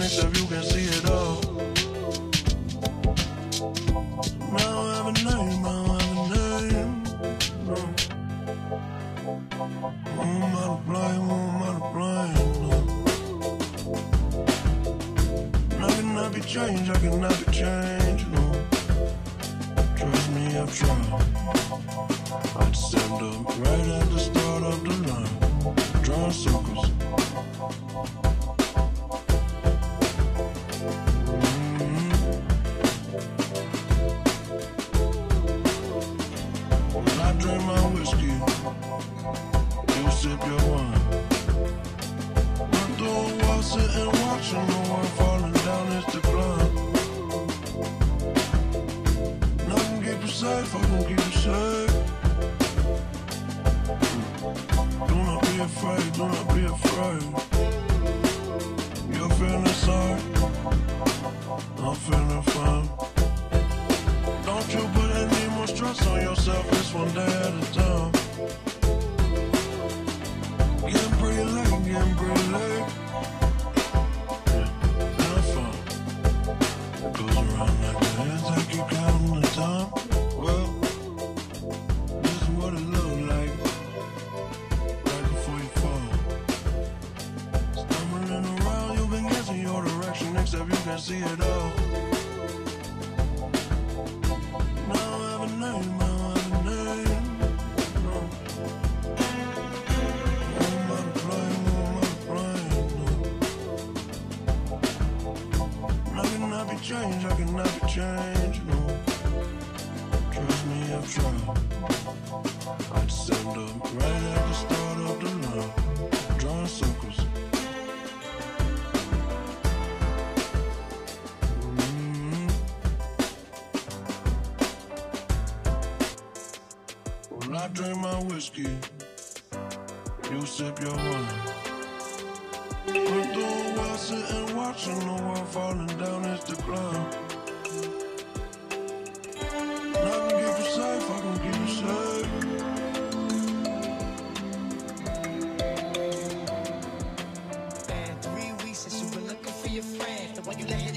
next if you can see it all. Now I have a name, I don't have a name. No. I'm out of blind, I'm out of blind. No. I cannot be changed, I cannot be changed. No. Trust me, I've tried. I'd stand up right at the start of the line, drawing circles. When I drink my whiskey, you sip your wine. Run through a wall, sitting watching the world falling down its decline. Nothing keep you safe, I can keep you safe. Do not be afraid, do not be afraid. You're feeling sorry, I'm feeling fine. Don't you put any more stress on yourself, it's one day at a time. Getting pretty late, getting pretty late. Yeah, not fun. It goes around like that, it's like you counting the time. Well, this is what it looks like. Right before you fall. Stumbling around, you've been guessing your direction, next up you can see it all. Change, I cannot be changed, no. Trust me, I've tried. I'd stand up right at the start of the line, drawing circles. When I drink my whiskey, you sip your wine. Run through a wall, sitting watching the world falling down its decline. Nothing keep you safe, I can keep you safe. Been 3 weeks since you were looking for your friend. The one you let hit